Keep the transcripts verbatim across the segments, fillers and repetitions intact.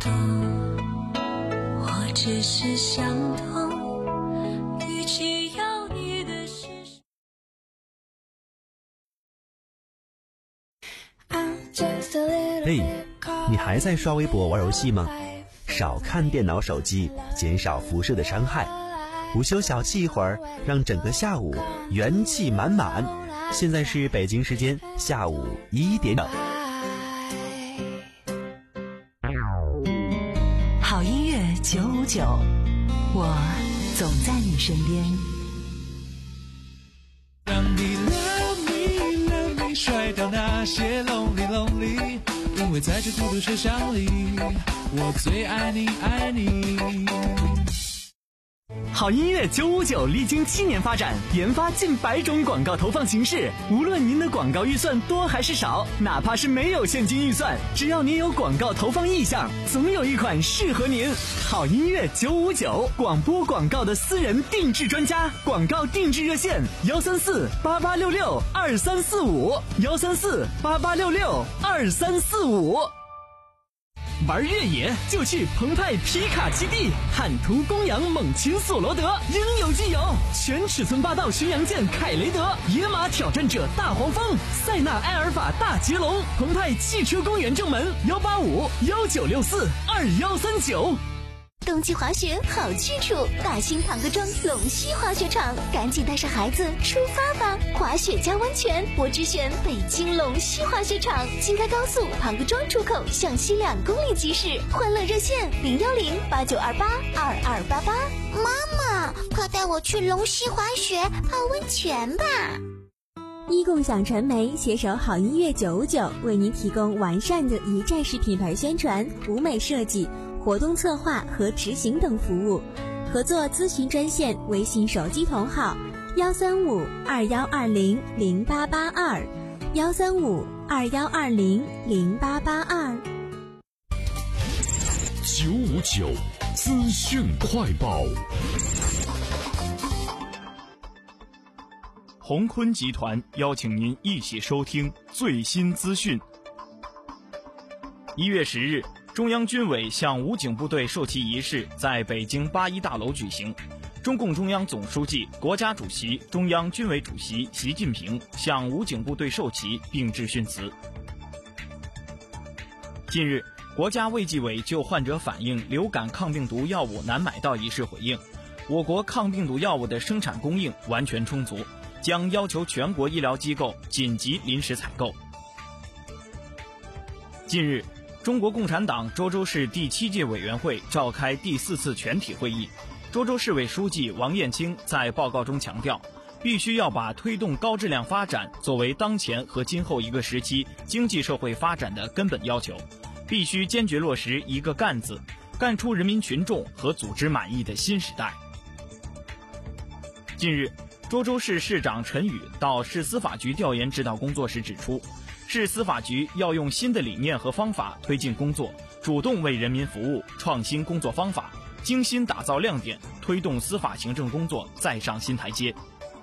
懂，我只是想懂，与其要你的是嘿，你还在刷微博玩游戏吗？少看电脑手机，减少辐射的伤害。午休小憩一会儿，让整个下午元气满满。现在是北京时间下午一点整。 好音乐九五九，我总在你身边。 让你 love me love me 甩掉那些 lonely lonely， 因为在这孤独车厢里，我最爱你爱你。 好音乐九五九历经七年发展，研发近百种广告投放形式。无论您的广告预算多还是少，哪怕是没有现金预算，只要您有广告投放意向，总有一款适合您。好音乐九五九，广播广告的私人定制专家，广告定制热线幺三四八八六六二三四五幺三四八八六六二三四五。玩越野就去澎湃皮卡基地，汉图公羊猛禽索罗德应有尽有，全尺寸霸道巡洋舰凯雷德，野马挑战者大黄蜂，塞纳埃尔法大捷龙，澎湃汽车公园正门幺八五幺九六四二幺三九。 冬季滑雪好去处，大兴唐各庄龙溪滑雪场，赶紧带上孩子出发吧！滑雪加温泉，我只选北京龙溪滑雪场，京开高速唐各庄出口向西两公里即驶，欢乐热线零幺零八九二八二二八八。 妈妈，快带我去龙溪滑雪泡温泉吧！ 一共享传媒携手好音乐九五九，为您提供完善的一站式品牌宣传、舞美设计、活动策划和执行等服务。合作咨询专线微信手机同号幺三五二幺二零零八八二幺三五二幺二零零八八二。 九五九资讯快报。 鸿坤集团邀请您一起收听最新资讯。一月十日，中央军委向武警部队授旗仪式在北京八一大楼举行。中共中央总书记、国家主席、中央军委主席习近平向武警部队授旗并致训词。近日，国家卫计委就患者反映流感抗病毒药物难买到一事回应，我国抗病毒药物的生产供应完全充足，将要求全国医疗机构紧急临时采购。近日，中国共产党周州市第七届委员会召开第四次全体会议，周州市委书记王艳青在报告中强调，必须要把推动高质量发展作为当前和今后一个时期经济社会发展的根本要求，必须坚决落实一个干字，干出人民群众和组织满意的新时代。近日，涿州市市长陈宇到市司法局调研指导工作时指出，市司法局要用新的理念和方法推进工作，主动为人民服务，创新工作方法，精心打造亮点，推动司法行政工作再上新台阶。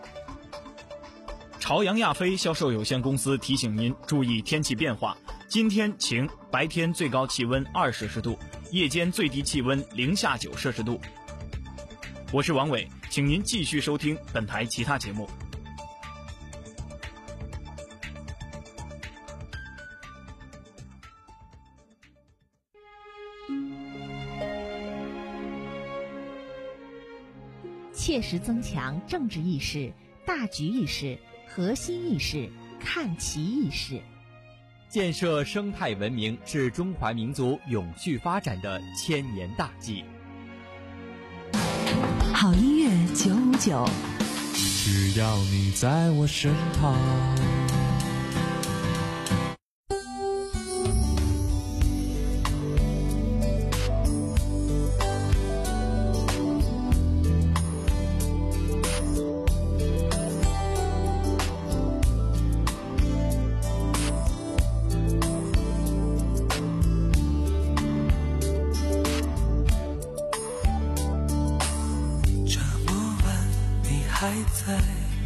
朝阳亚飞销售有限公司提醒您注意天气变化，今天晴，白天最高气温二摄氏度，夜间最低气温零下九摄氏度。我是王伟，请您继续收听本台其他节目。 切实增强政治意识、大局意识、核心意识、看齐意识， 建设生态文明是中华民族永续发展的千年大计。 好音乐九五九， 只要你在我身旁。 还在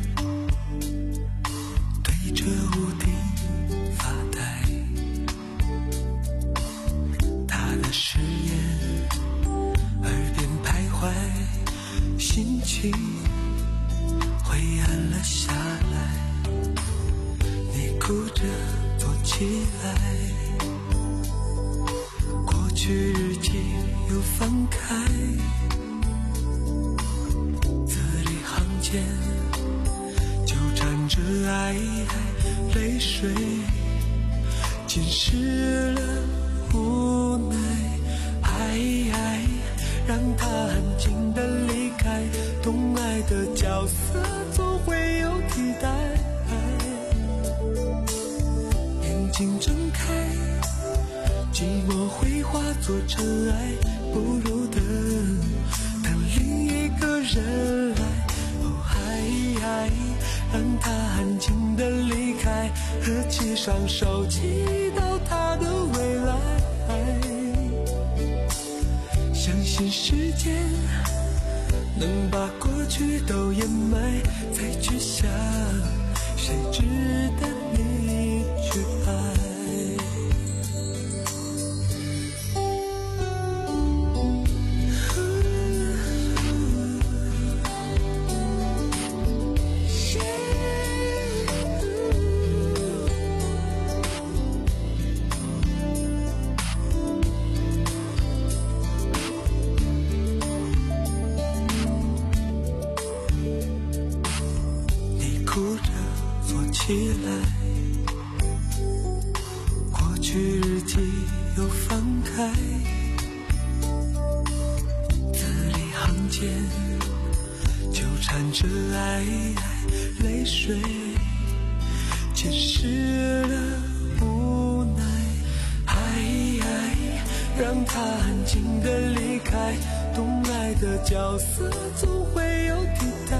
对着屋顶发呆，他的誓言，耳边徘徊，心情灰暗了下来，你哭着坐起来，过去日记又翻开，字里行间纠缠着爱，泪水浸湿了无奈，爱爱让他安静地离开，懂爱的角色总会有替代，眼睛睁开，寂寞会化作尘埃，不如等等另一个人来，哦爱爱让他安静地离开，合起双手祈祷他的未来，相信时间能把过去都掩埋，再去想谁值得你去爱。起来，过去日记又翻开，字里行间纠缠着爱，泪水浸湿了无奈，爱爱让他安静地离开，懂爱的角色总会有替代，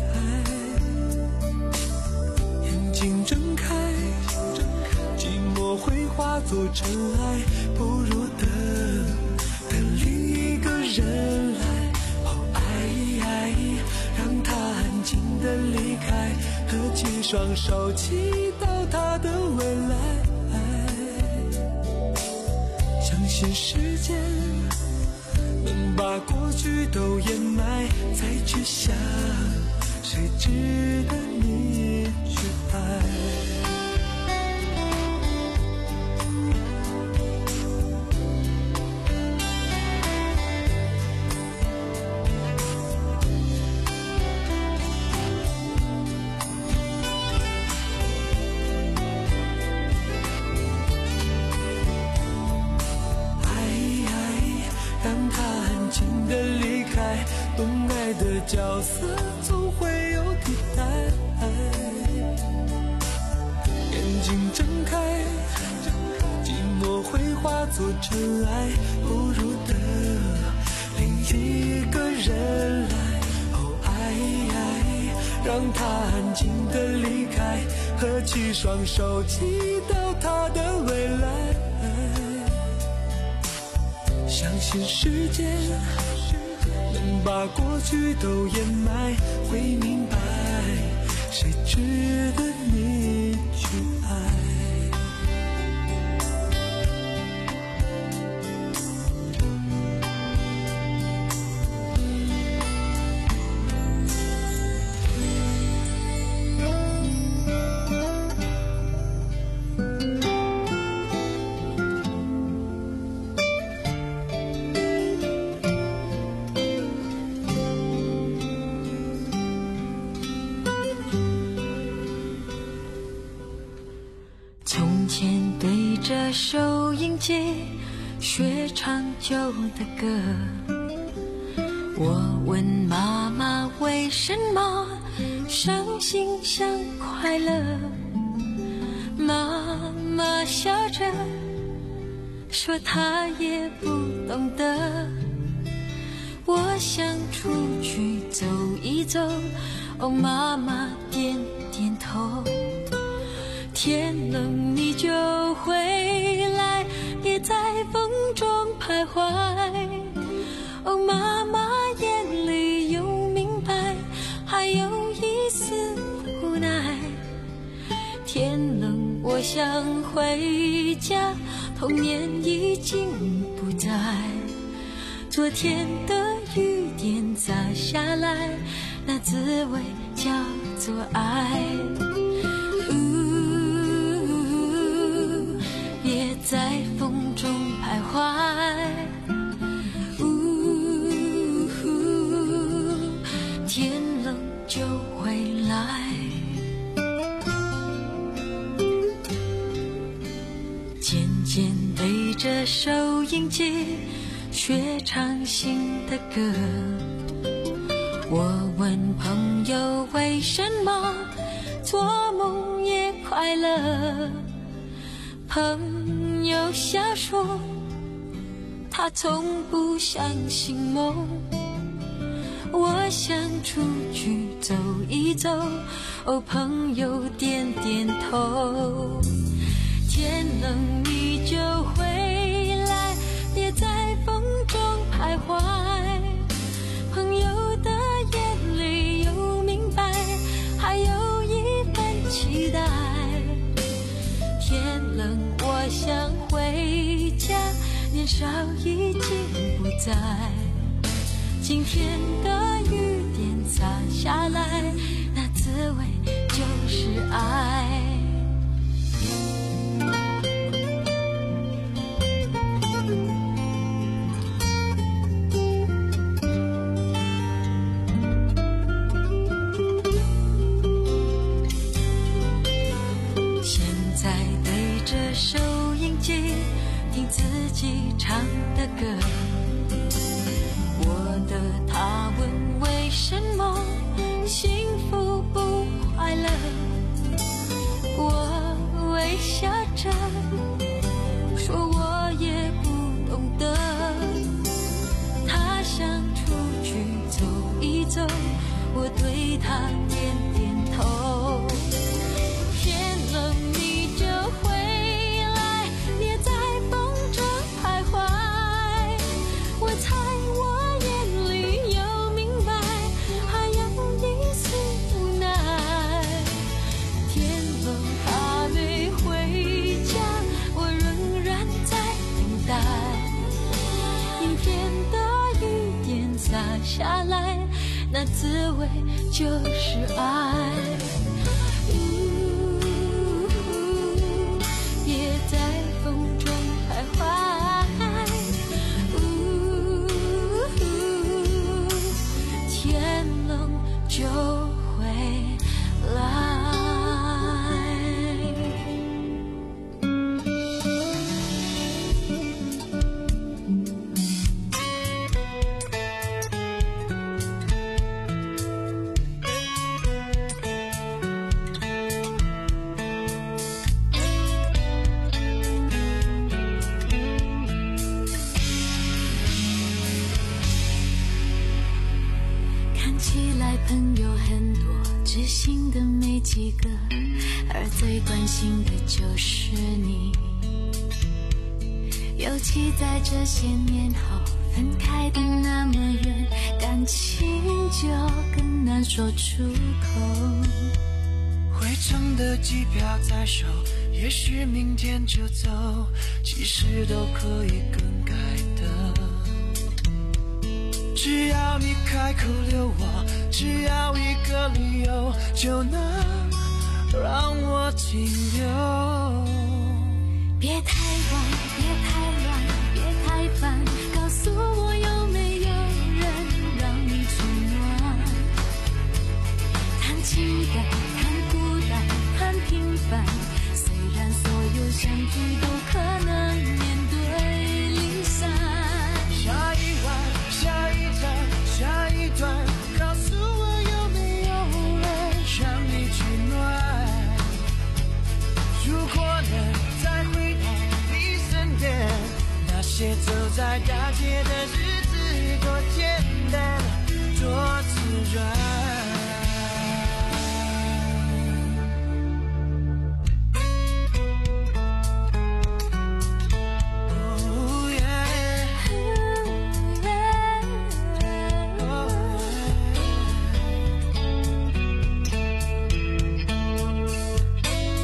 眼睁开，寂寞会化作尘埃，不如等等另一个人来，哦爱爱让他安静地离开，合起双手祈祷他的未来，相信时间能把过去都掩埋，再去想谁值得你去爱。懂爱的角色总会有替代，眼睛睁开，寂寞会化作尘埃，不如等另一个人来，哦爱爱让他安静地离开，合起双手祈祷他的未来，相信时间能把过去都掩埋，会明白谁值得你去爱。 着收音机学唱旧的歌，我问妈妈为什么伤心像快乐，妈妈笑着说她也不懂得，我想出去走一走，哦妈妈点点头，天冷你就回来，别在风中徘徊，哦妈妈眼里有明白，还有一丝无奈，天冷我想回家，童年已经不在，昨天的雨点洒下来，那滋味叫做爱。呜，别在风中徘徊，呜，天冷就回来。渐渐对着收音机学唱新的歌，我问朋友为什么做梦也快乐，朋友笑说他从不相信梦。我想出去走一走，哦，朋友点点头。天冷你就回来，别在风中徘徊，朋友的眼里有明白，还有一份期待。天冷我想回家，年少已经不在，今天的雨点洒下来，那滋味就是爱。收音机听自己唱的歌，我的他问为什么幸福不快乐，我微笑着说我也不懂得。他想出去走一走，我对他点点头。天冷你就回下来，那滋味就是爱。呜，别在风中徘徊。呜，天冷就回来。朋友很多，知心的没几个，而最关心的就是你。尤其在这些年后，分开的那么远，感情就更难说出口。 回程的机票在手，也许明天就走，其实都可以更改的。只要你开口留我，只要一个理由，就能让我停留。 别太晚，别太乱，别太烦，告诉我有没有人让你取暖。谈情感，谈孤单，谈平凡，虽然所有相聚都可能面对离散。 下一晚，下一站，下一段，告诉我有没有人让你取暖。如果能再回到你身边，那些走在大街的日子多简单，多自然。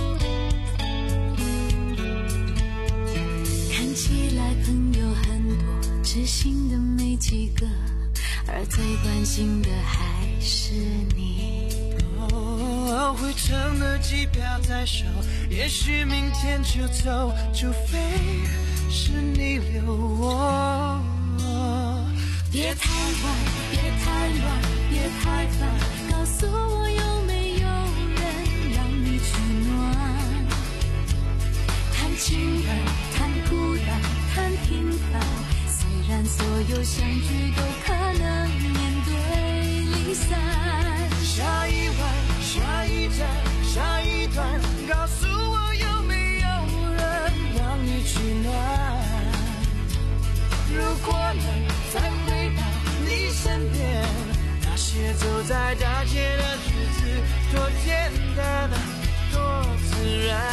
朋友很多， 知心的没几个，而最关心的还是你。 哦，回程的机票在手，也许明天就走，除非是你留我。 别太晚，别太乱，别太烦，告诉我有没有人让你取暖。谈情感，谈孤单，谈平凡，虽然所有相聚都可能面对离散。 下一晚，下一站，下一段，告诉我有没有人让你取暖。如果能再回到你身边，那些走在大街的日子，多简单，多自然。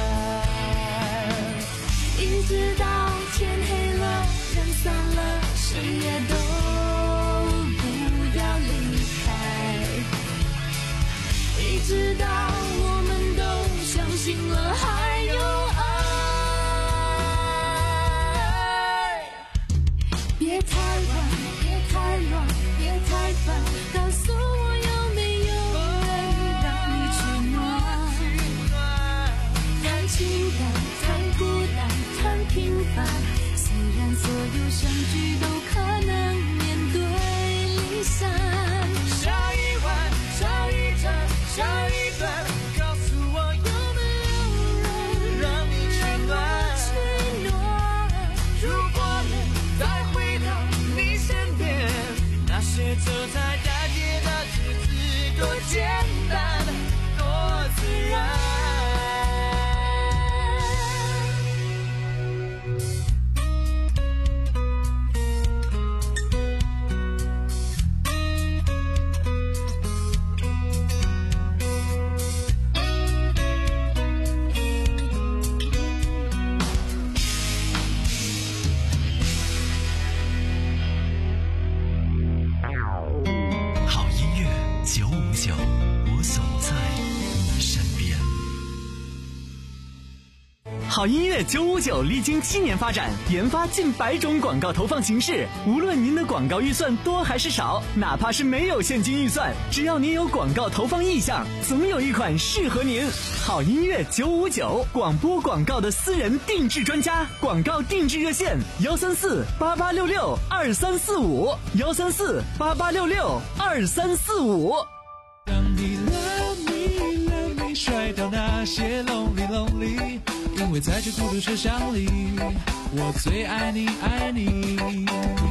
一直到天黑了，人散了，谁也都不要离开。一直到我们都相信了还有爱。别太晚，别太乱，别太烦，告诉我有没有人让你取暖。谈情感，谈孤单，谈平凡，虽然所有相聚都可能面对离散。 下一晚，下一站，下一段，告诉我有没有人让你取暖。如果能再回到你身边，那些走在大街的日子，多简单，多自然。 好音乐九五九，我总在你身边。 好音乐九五九历经七年发展，研发近百种广告投放形式。无论您的广告预算多还是少，哪怕是没有现金预算，只要您有广告投放意向，总有一款适合您。好音乐九五九，广播广告的私人定制专家，广告定制热线幺三四八八六六二三四五幺三四八八六六二三四五。 当你 love me love me 甩掉那些 lonely lonely， 因为在这孤独车厢里，我最爱你爱你。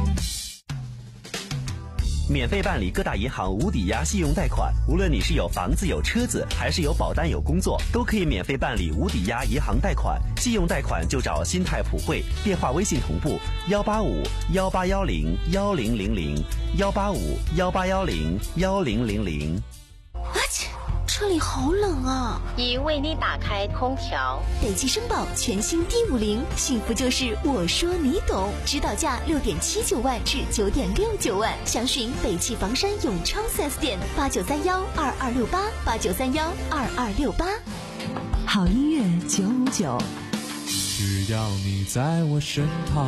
免费办理各大银行无抵押信用贷款，无论你是有房子有车子，还是有保单有工作，都可以免费办理无抵押银行贷款。信用贷款就找新泰普惠，电话微信同步幺八五幺八幺零幺零零零幺八五幺八幺零幺零零零。 啊切，车里好冷啊！ 已为你打开空调。 北汽绅宝全新 D 五零，幸福就是我说你懂，指导价六点七九万至九点六九万，详询北汽房山永昌 四 S 店八九三幺二二六八八九三幺二二六八。好音乐九五九， 只要你在我身旁。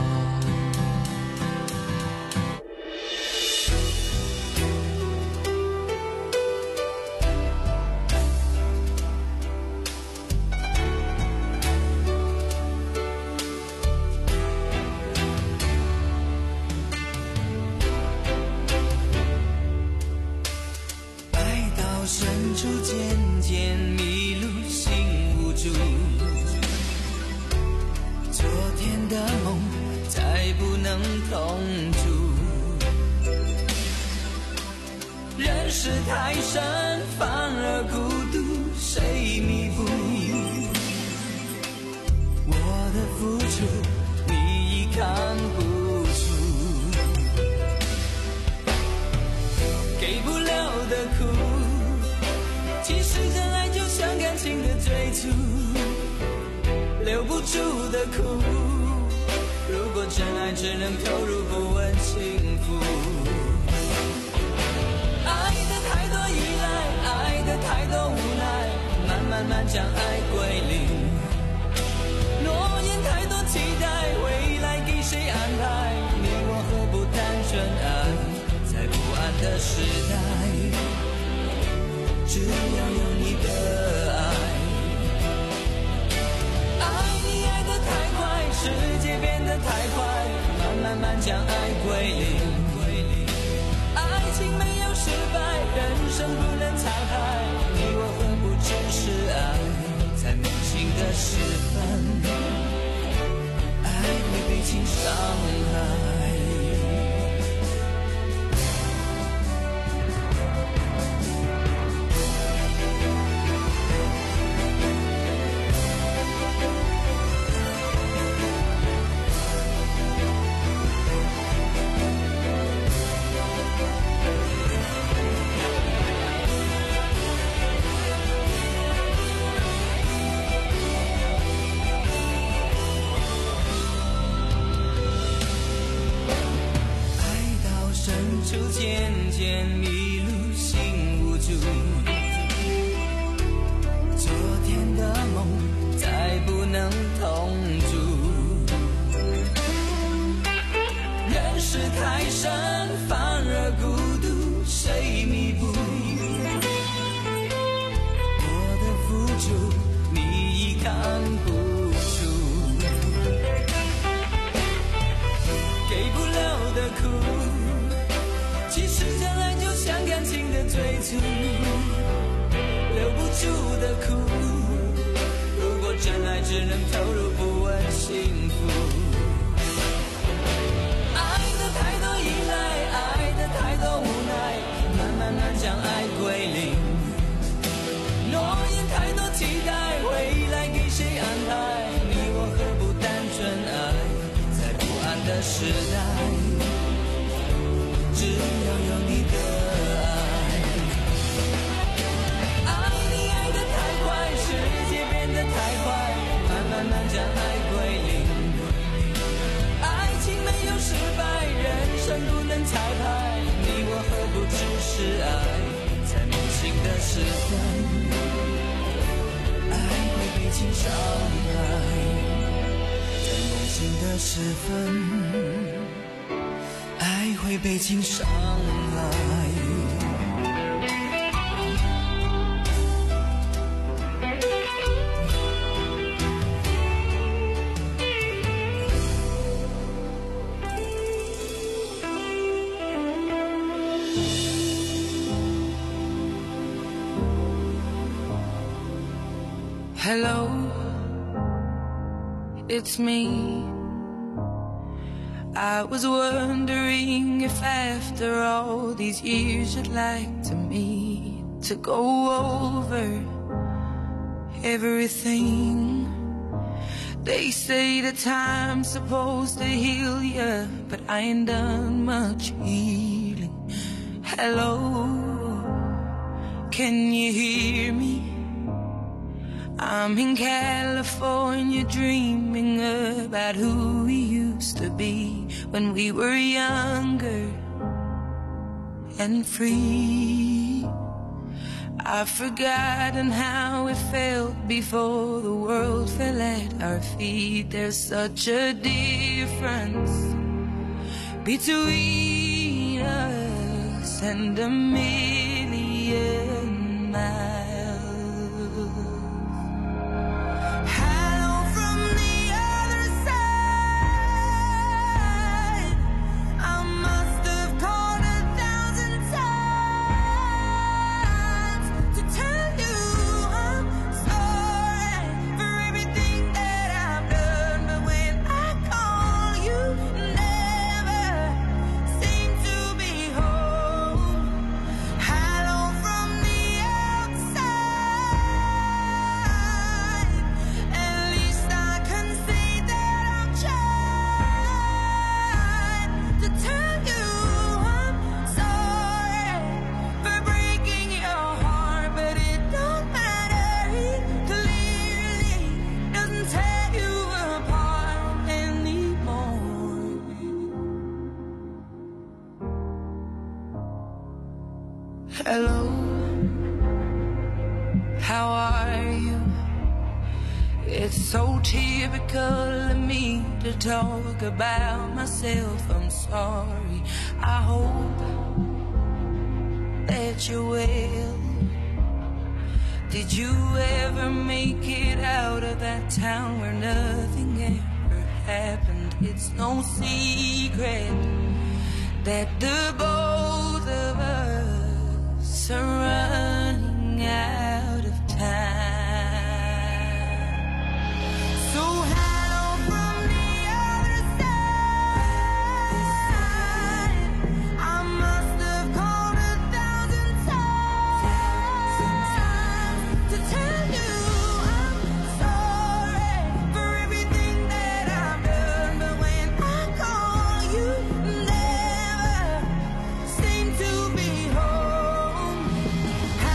深处渐渐迷路，心无助。昨天的梦再不能同住。人世太深，反而孤独，谁弥补？我的付出，你已看不出。给不了的苦。其实真爱就像感情的追逐，留不住的苦。如果真爱只能投入，不问幸福。爱的太多依赖，爱的太多无奈，慢慢慢将爱归零。诺言太多期待，未来给谁安排？你我时代，只要有你的爱。爱你爱得太快，世界变得太快，慢慢慢将爱归零。爱情没有失败，人生不能残害，你我何不只是爱，在梦醒的时分，爱会被情伤害。就渐渐迷路，心无助。昨天的梦再不能同住。人世太深，反而孤独，谁弥补？我的付出，你已看不出。给不了的苦。其实真爱就像感情的最初，留不住的苦。如果真爱只能投入，不问幸福。爱的太多依赖，爱的太多无奈，慢慢慢将爱归零。诺言太多期待，未来给谁安排？你我何不单纯爱，在不安的时代。只要有你的爱，爱你爱得太快，世界变得太快，慢慢慢将爱归零。爱情没有失败，人生不能彩排，你我何不只是爱，在梦醒的时分，爱会被情伤害，在梦醒的时分。爱会被情伤害。Hello, it's me. I was wondering if after all these years you'd like to meet to go over everything. They say that time's supposed to heal ya, but I ain't done much healing. Hello, can you hear me? I'm in California dreaming about who we used to be when we were younger and free. I've forgotten how it felt before the world fell at our feet. There's such a difference between us and a million miles. Hello, how are you? It's so typical of me to talk about myself. I'm sorry. I hope that you will. Did you ever make it out of that town where nothing ever happened? It's no secret that the both of us are running out of time. So how from the other side, I must have called a thousand times to tell you I'm sorry for everything that I've done. But when I call, you never seem to be home.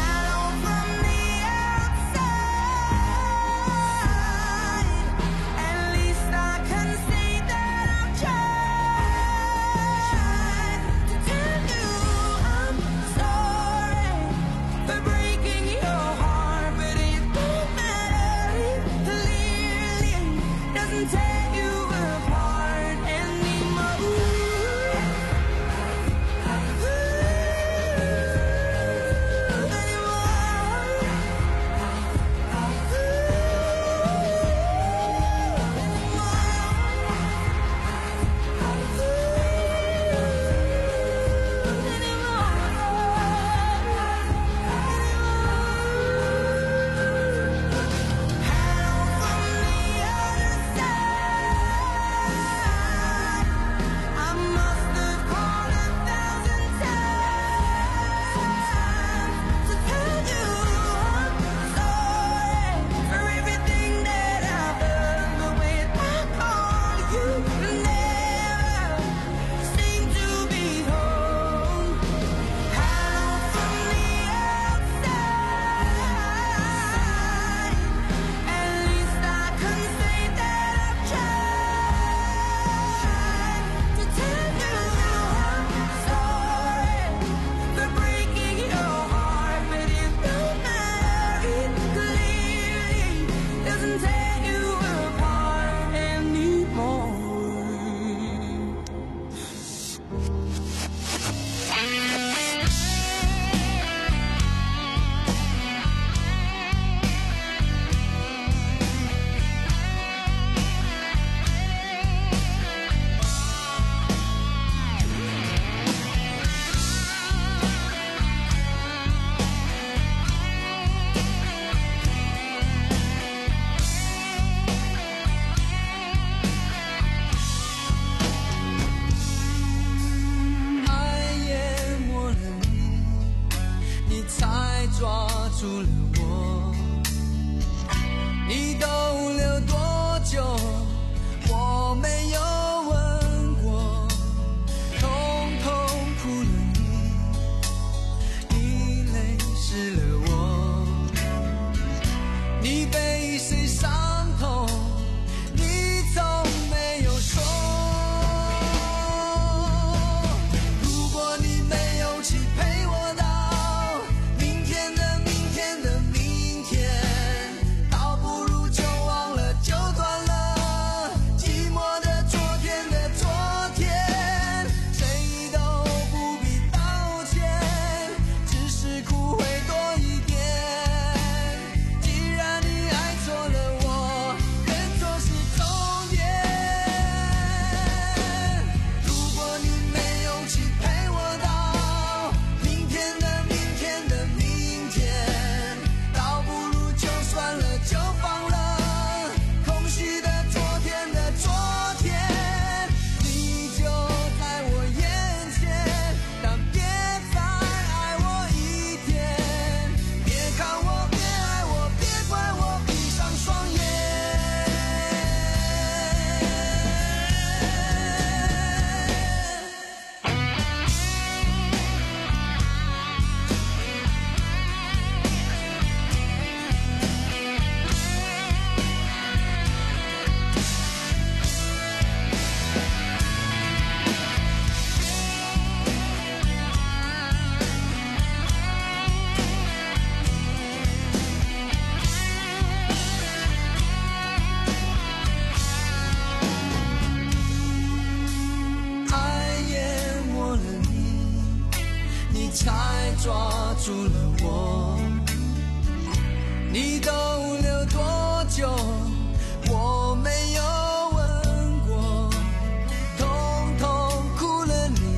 才抓住了我。你逗留多久我没有问过，统统哭了你，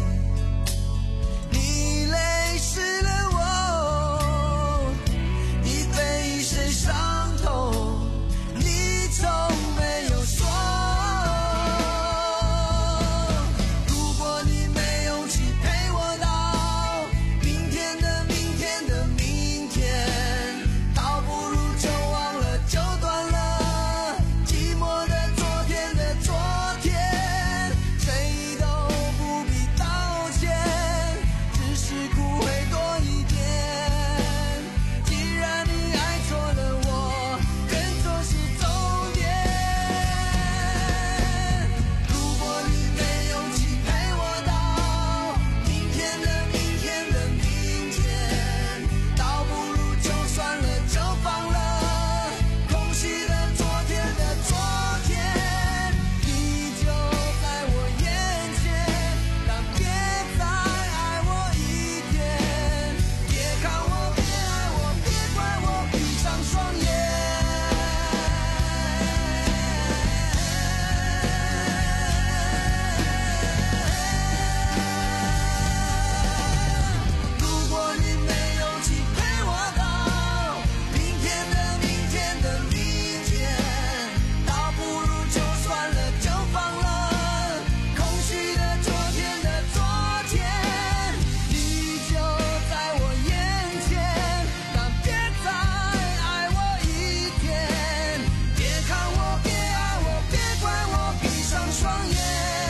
你泪湿了我，你被谁伤透你从没有说。如果你没勇气陪我到明天的明天的明天，倒不如就忘了就断了，寂寞的昨天的昨天，谁都不必道歉，只是苦会多一点。既然你爱错了我，认错是重点。如果你没勇气陪我到明天的明天的明天，倒不如就算了就放了，空虚的昨天的昨天，你就在我眼前，但别再爱我一点。别看我，别爱我，别怪我闭上双眼。如果你没勇气陪我到明天的明天的明天，倒不如就算了就放了，空虚的昨天的昨天，你就在我眼前，但别再爱我一点。别看我，别爱我，别怪我闭上双眼。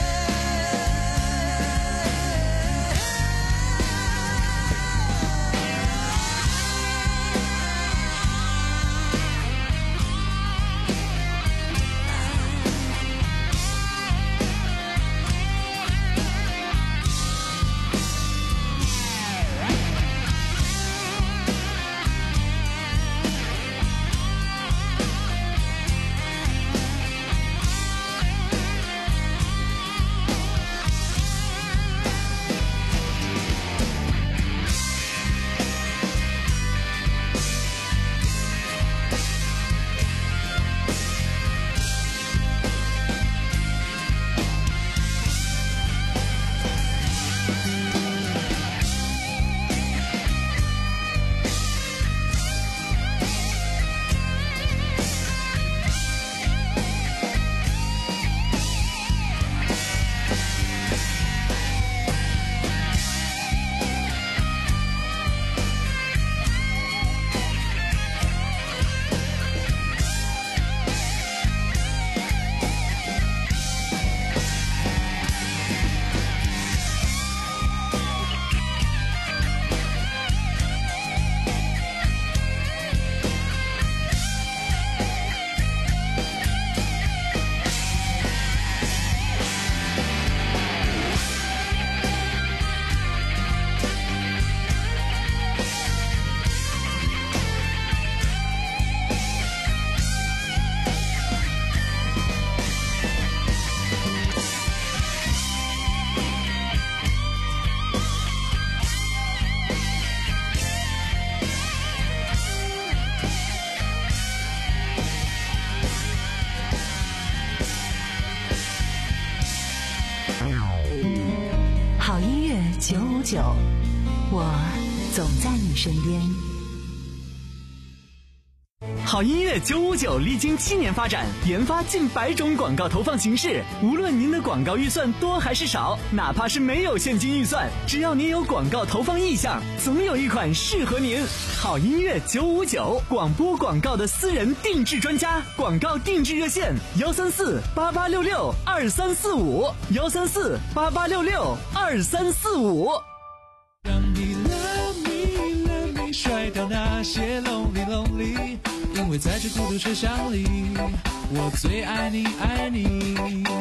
好音乐九五九，我总在你身边。 好音乐九五九历经七年发展，研发近百种广告投放形式。无论您的广告预算多还是少，哪怕是没有现金预算，只要您有广告投放意向，总有一款适合您。好音乐九五九，广播广告的私人定制专家，广告定制热线：幺三四八八六六二三四五，幺三四八八六六二三四五。 让你 love me love me 甩掉那些 lonely lonely， 因为在这孤独车厢里，我最爱你爱你。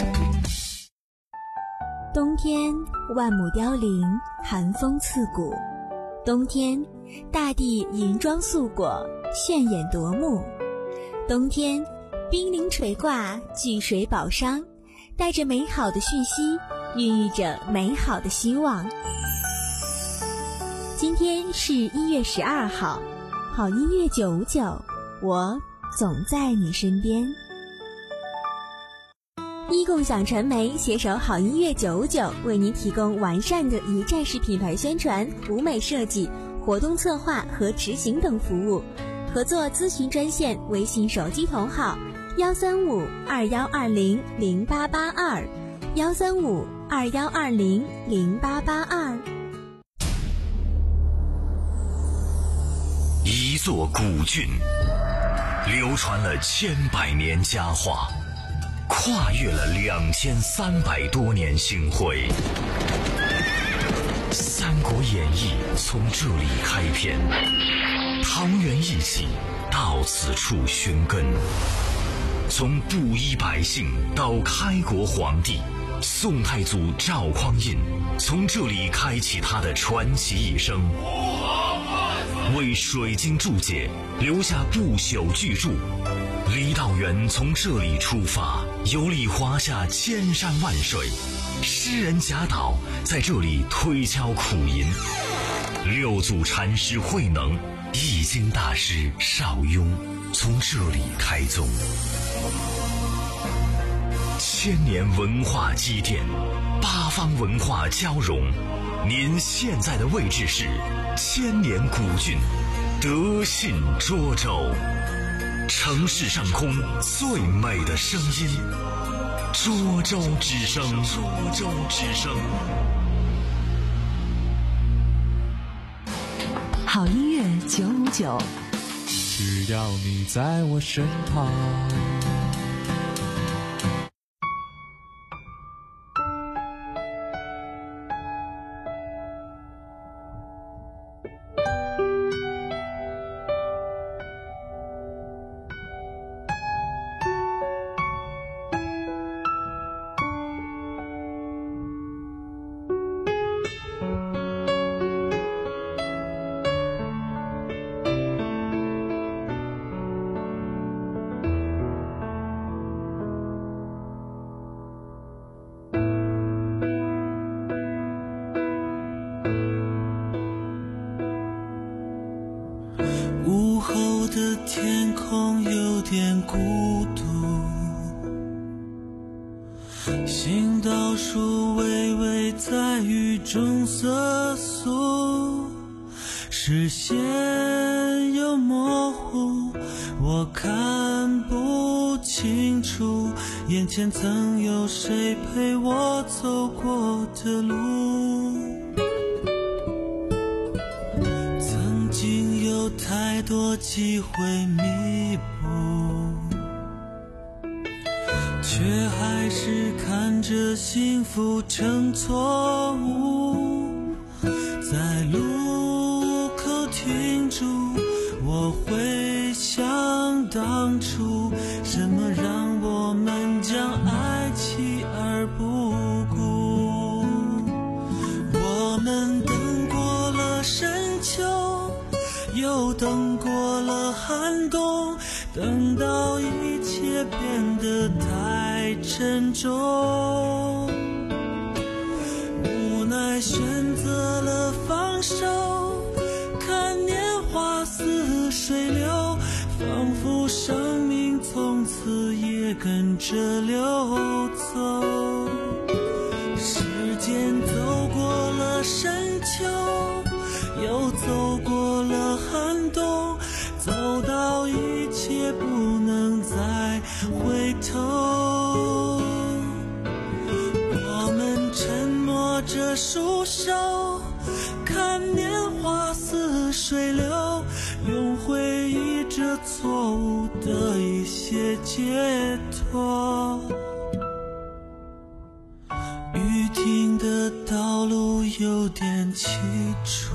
冬天万亩凋零，寒风刺骨。冬天大地银装素裹，炫眼夺目。冬天冰凌垂挂，巨水宝商，带着美好的讯息，孕育着美好的希望。 今天是一月十二号，好音乐九五九，我总在你身边。一共享传媒携手好音乐九五九，为您提供完善的一站式品牌宣传、舞美设计、活动策划和执行等服务。合作咨询专线：微信手机同号幺三五二幺二零零八八二，幺三五二幺二零零八八二。 一座古郡，流传了千百年佳话，跨越了两千三百多年星辉。《三国演义》从这里开篇，桃园义气到此处寻根。从布衣百姓到开国皇帝，宋太祖赵匡胤从这里开启他的传奇一生，为水晶注解留下不朽巨著。李道元从这里出发，游历华夏千山万水，诗人贾岛在这里推敲苦吟，六祖禅师慧能、易经大师邵雍从这里开宗。千年文化积淀，八方文化交融。您现在的位置是千年古郡德信涿州，城市上空最美的声音，涿州之声，涿州之声。 好音乐九五九， 只要你在我身旁。 午后的天空有点孤独，行道树微微在雨中瑟缩，视线又模糊，我看不清楚眼前曾有谁陪我走过的路。太多机会弥补，却还是看着幸福成错误。在路口停住，我回想当初，什么让我们将爱弃而不顾。我们等过了深秋，又等过了寒冬，等到一切变得太沉重，无奈选择了放手，看年华似水流，仿佛生命从此也跟着流走。时间走过了深秋，又走过了寒冬，走到一切不能再回头。我们沉默着束手，看年华似水流，用回忆这错误的一些解脱。雨停的道路有点凄楚，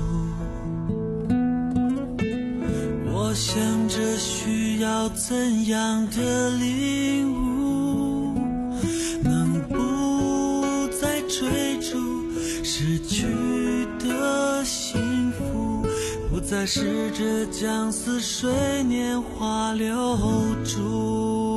我想着需要怎样的领悟，能不再追逐失去的幸福，不再试着将似水年华留住。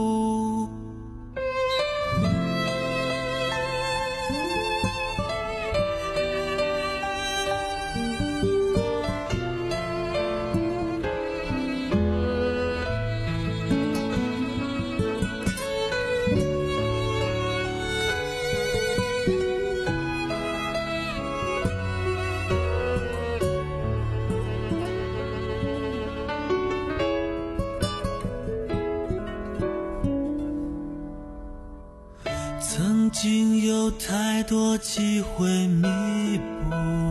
多机会弥补，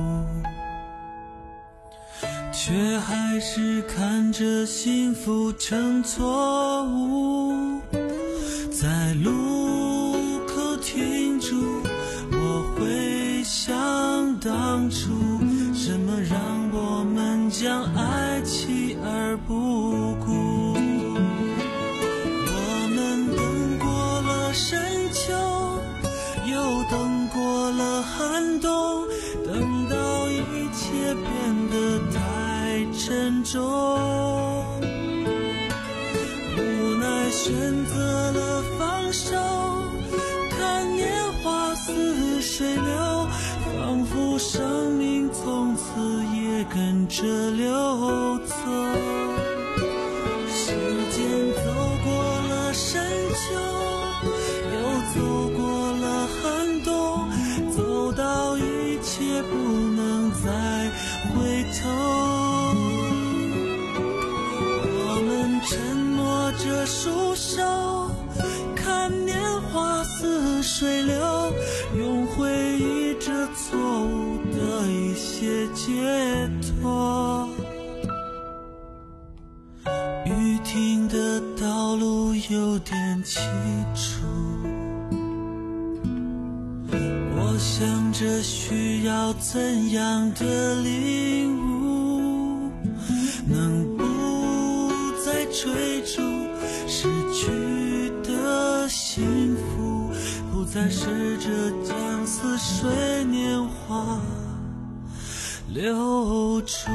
却还是看着幸福成错误。在路口停住，我会想当初，什么让我们将爱弃而不顾。我们等过了深秋，又等过了寒冬，等到一切变得太沉重，无奈选择了放手，看年华似水流，仿佛生命从此也跟着流走。时间走过了深秋，又走过了寒冬，走到一切不能再回头。我们沉默着束手，看年华似水流，用回忆这错误的一些解脱。雨停的道路有点凄楚，我想着需要怎样的领悟，能不再追逐失去的幸福，不再试着将似水年华留住。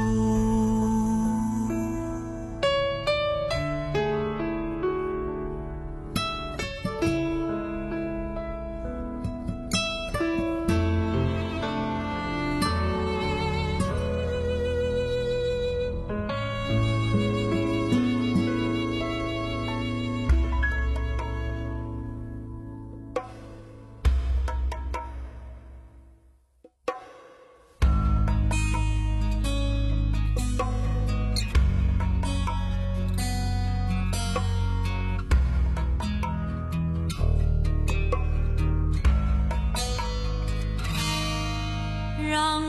让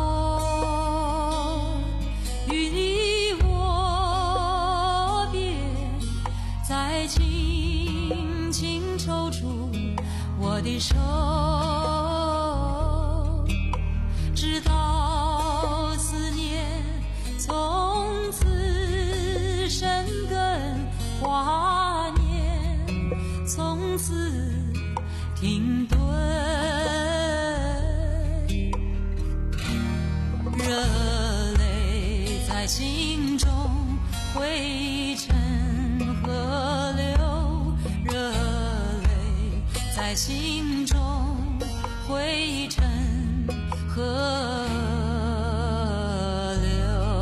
我与你握别，再轻轻抽出我的手，直到思念从此生根，华年从此停顿。热泪在心中汇成河流，热泪在心中汇成河流。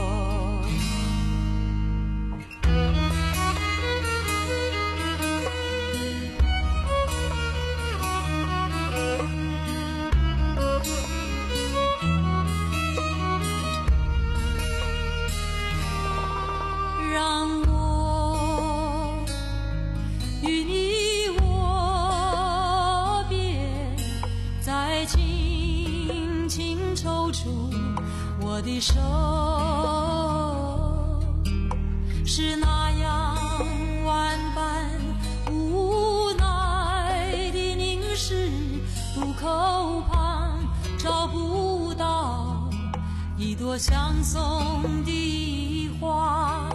让我与你握别，再轻轻抽出我的手，是那样万般无奈的凝视，渡口旁找不到一朵相送的花，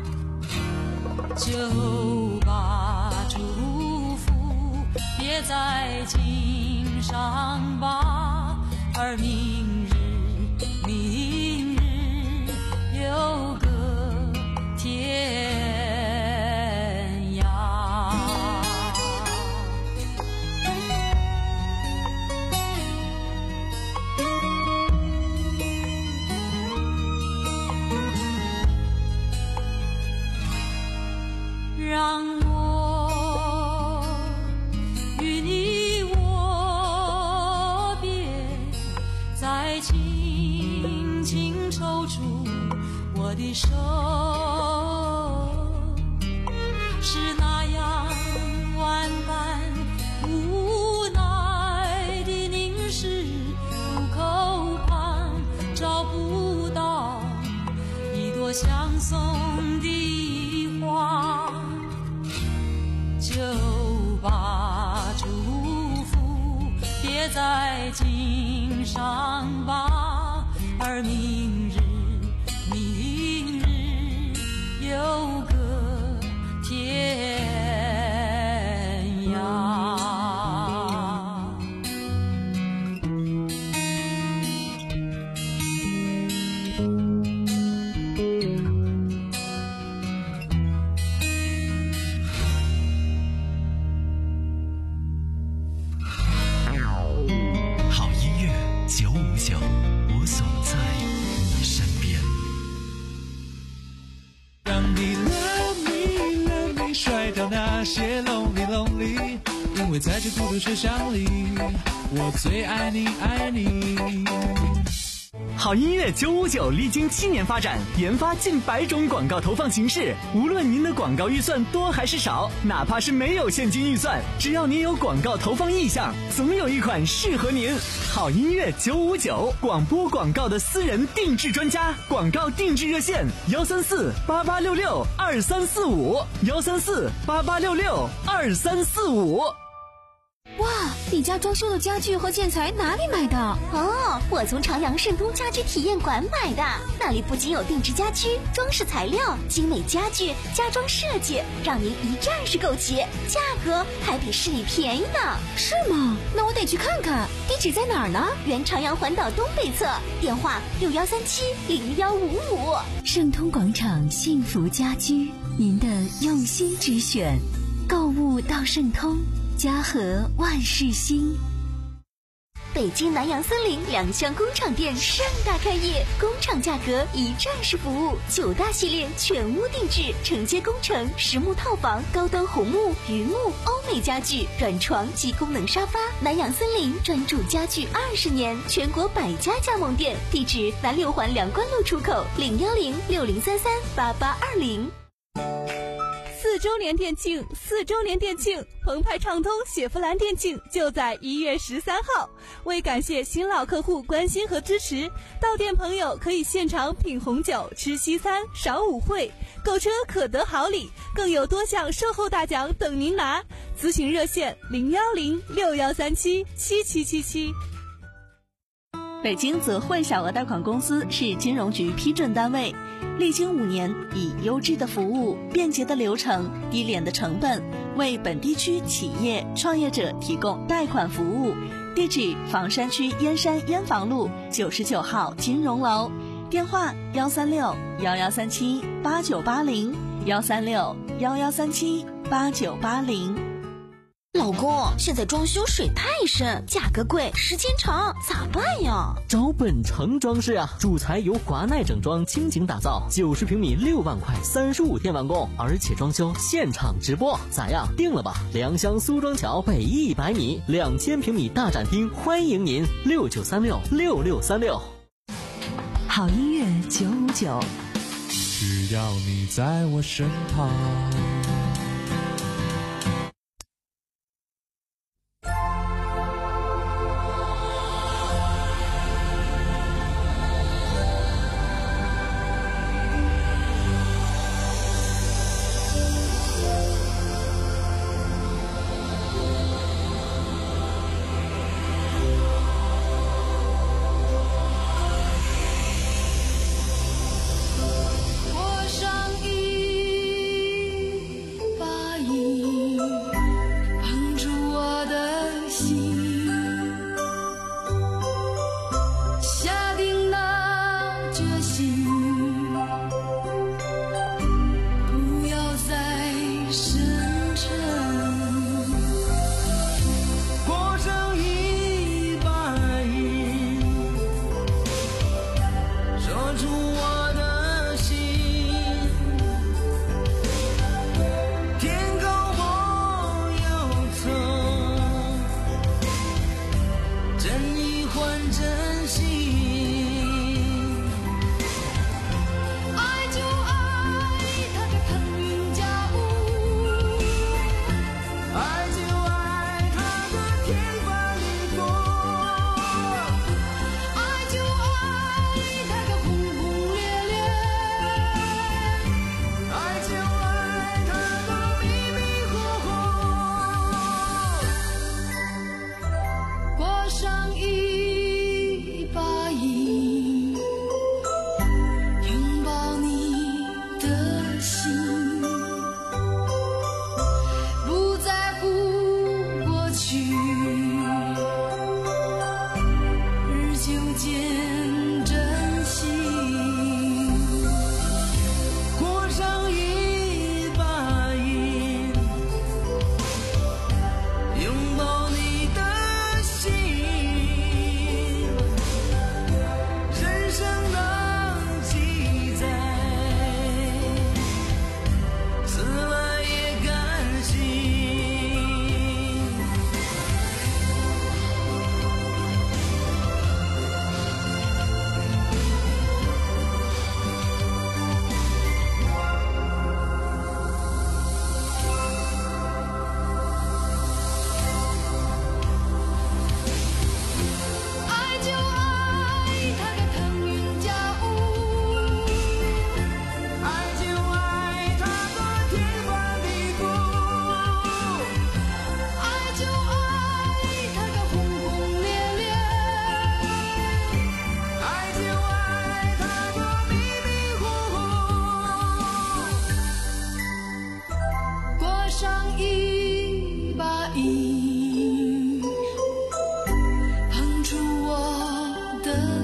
就把祝福别在襟上吧，而明日明日有个天涯。让我与你握别，再轻轻抽出我的手，是那样万般无奈的朵相送的花，就把祝福别在襟上吧，而明日明日有个天涯。 好音乐九五九，我总在你身边。 让你 love me love me 甩掉那些 lonely lonely， 因为在这孤独车厢里，我最爱你爱你。 好音乐九五九历经七年发展，研发近百种广告投放形式。无论您的广告预算多还是少，哪怕是没有现金预算，只要您有广告投放意向，总有一款适合您。好音乐九五九，广播广告的私人定制专家，广告定制热线幺三四八八六六二三四五幺三四八八六六二三四五。 哇，你家装修的家具和建材哪里买的？ 哦，我从朝阳盛通家居体验馆买的，那里不仅有定制家居、装饰材料、精美家具、家装设计，让您一站式购齐，价格还比市里便宜呢。 是吗？那我得去看看。地址在哪儿呢？ 原朝阳环岛东北侧，电话六幺三七零幺五五。 盛通广场幸福家居，您的用心之选，购物到盛通。家和万事兴。 北京南阳森林两厢工厂店盛大开业，工厂价格一站式服务，九大系列全屋定制，承接工程、实木套房、高端红木、榆木、欧美家具、软床及功能沙发。南阳森林专注家具二十年，全国百家加盟店，地址南六环梁关路出口，零幺零六零三三八八二零。 四周年店庆，四周年店庆，澎湃畅通雪佛兰店庆就在一月十三号。为感谢新老客户关心和支持，到店朋友可以现场品红酒、吃西餐、赏舞会，购车可得好礼，更有多项售后大奖等您拿。咨询热线零幺零六幺三七七七七七。 北京泽汇小额贷款公司是金融局批准单位，历经五年，以优质的服务、便捷的流程、低廉的成本，为本地区企业创业者提供贷款服务。地址：房山区燕山燕房路九十九号金融楼，电话：幺三六幺幺三七八九八零幺三六幺幺三七八九八零。 老公，现在装修水太深，价格贵，时间长，咋办呀？ 找本城装饰啊，主材由华奈整装倾情打造，九十平米六万块，三十五天完工，而且装修现场直播，咋样？定了吧？良乡苏庄桥北一百米，两千平米大展厅，欢迎您，六九三六六六三六。 好音乐九五九， 只要你在我身旁。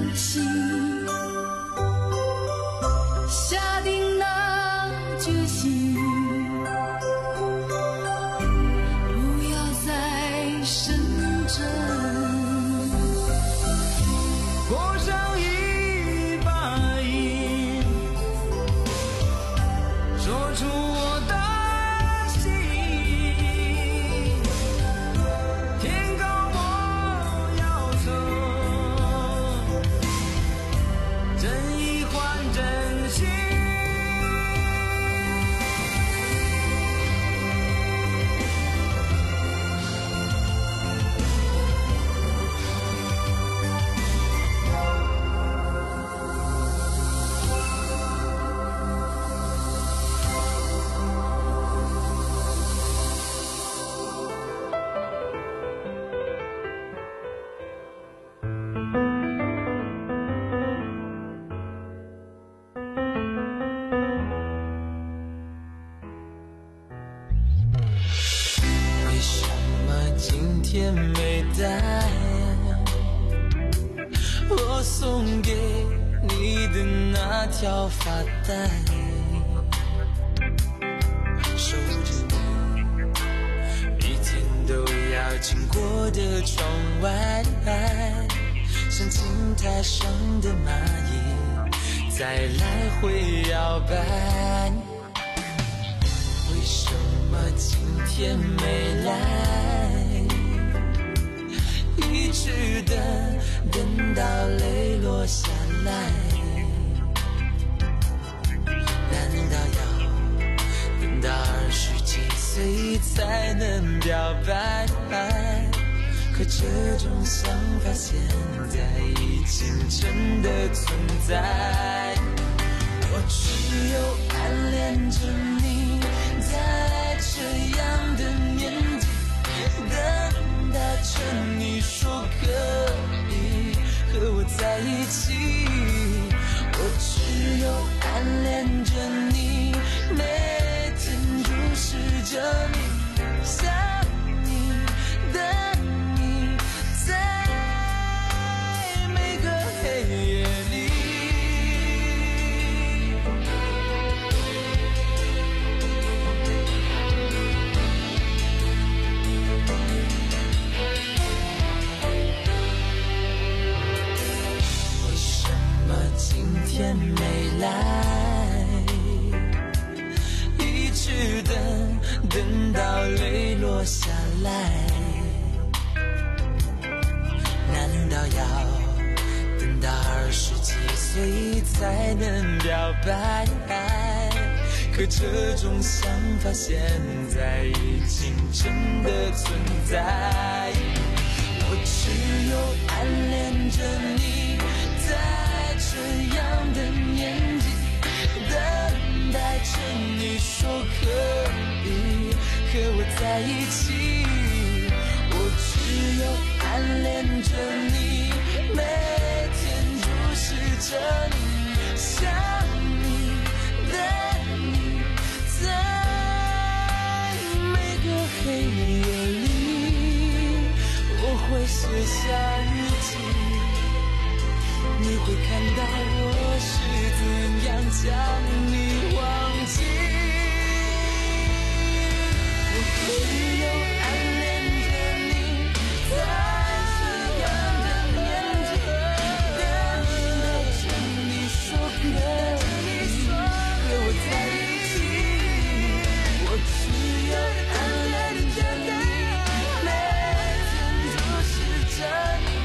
心，下定了决心，不要再深圳。 过上一把瘾，说出我的心，天高我要走，真意换真心。为什么今天没带我送给你的那条发带？守着你每天都要经过的窗外，像青苔上的蚂蚁在来回摇摆。为什么今天没来？一直等，等到泪落下来。难道要等到二十几岁才能表白？可这种想法现在已经真的存在。我只有暗恋着你，在这样的年纪，等待着你说可以和我在一起。我只有暗恋着你，每天注视着你，想你，等你，在每个黑夜里。今天没来，一直等，等到泪落下来。难道要等到二十几岁才能表白？可这种想法现在已经真的存在。我只有暗恋着你，在这样的年纪，等待着你说可以和我在一起。我只有暗恋着你，每天注视着你，想你，等你，在每个黑夜里，我会写下日记。你会看到我是怎样将你忘记。我只有暗恋着你，在这样的年纪，等待着你说可以和我在一起。我只有暗恋着你，每天注视着你。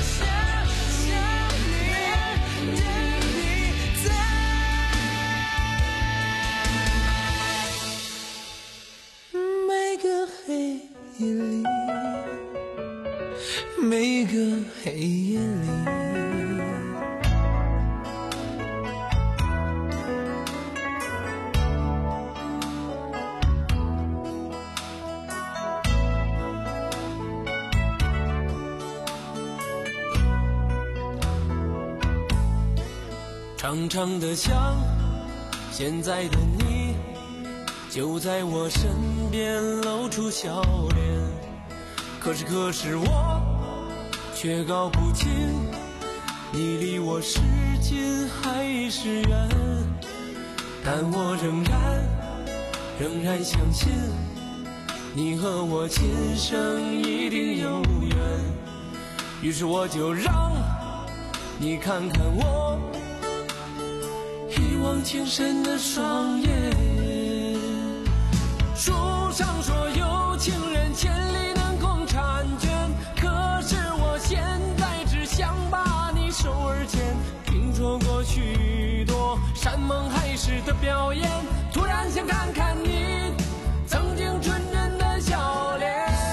每个黑夜里，长长的墙，现在的你就在我身边露出笑脸。可是可是我却搞不清你离我是近还是远，但我仍然仍然相信你和我今生一定有缘。于是我就让你看看我一往情深的双眼。书上说有情人千里能共婵娟，可是我现在只想把你手儿牵。听说过许多山盟海誓的表演，突然想看看你曾经纯真的笑脸。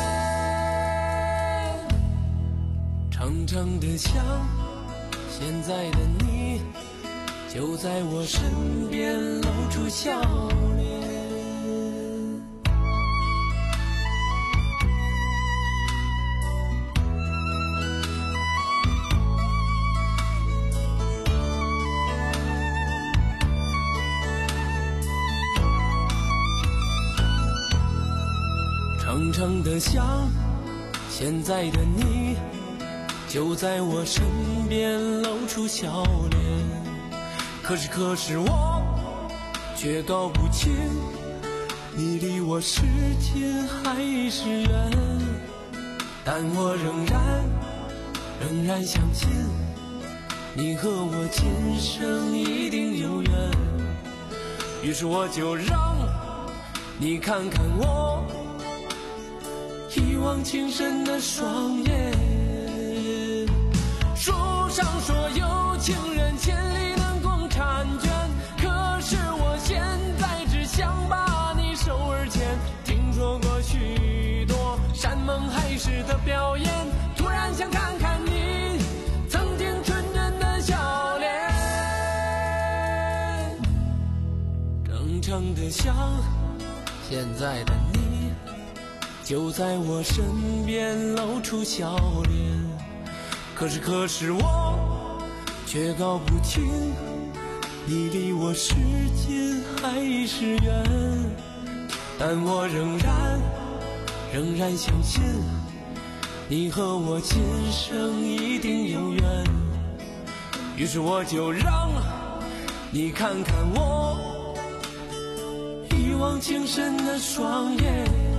长长的想，现在的你就在我身边露出笑脸。长长的想，现在的你就在我身边露出笑脸。可是可是我却搞不清你离我是近还是远，但我仍然仍然相信你和我今生一定有缘。于是我就让你看看我一往情深的双眼。书上说有情人千里能共婵娟，可是我现在只想把你手儿牵。听说过许多山盟海誓的表演，突然想看看你曾经纯真的笑脸。正常的想，现在的你就在我身边露出笑脸。可是可是我却搞不清你离我是近还是远，但我仍然仍然相信你和我今生一定有缘。于是我就让你看看我一往情深的双眼。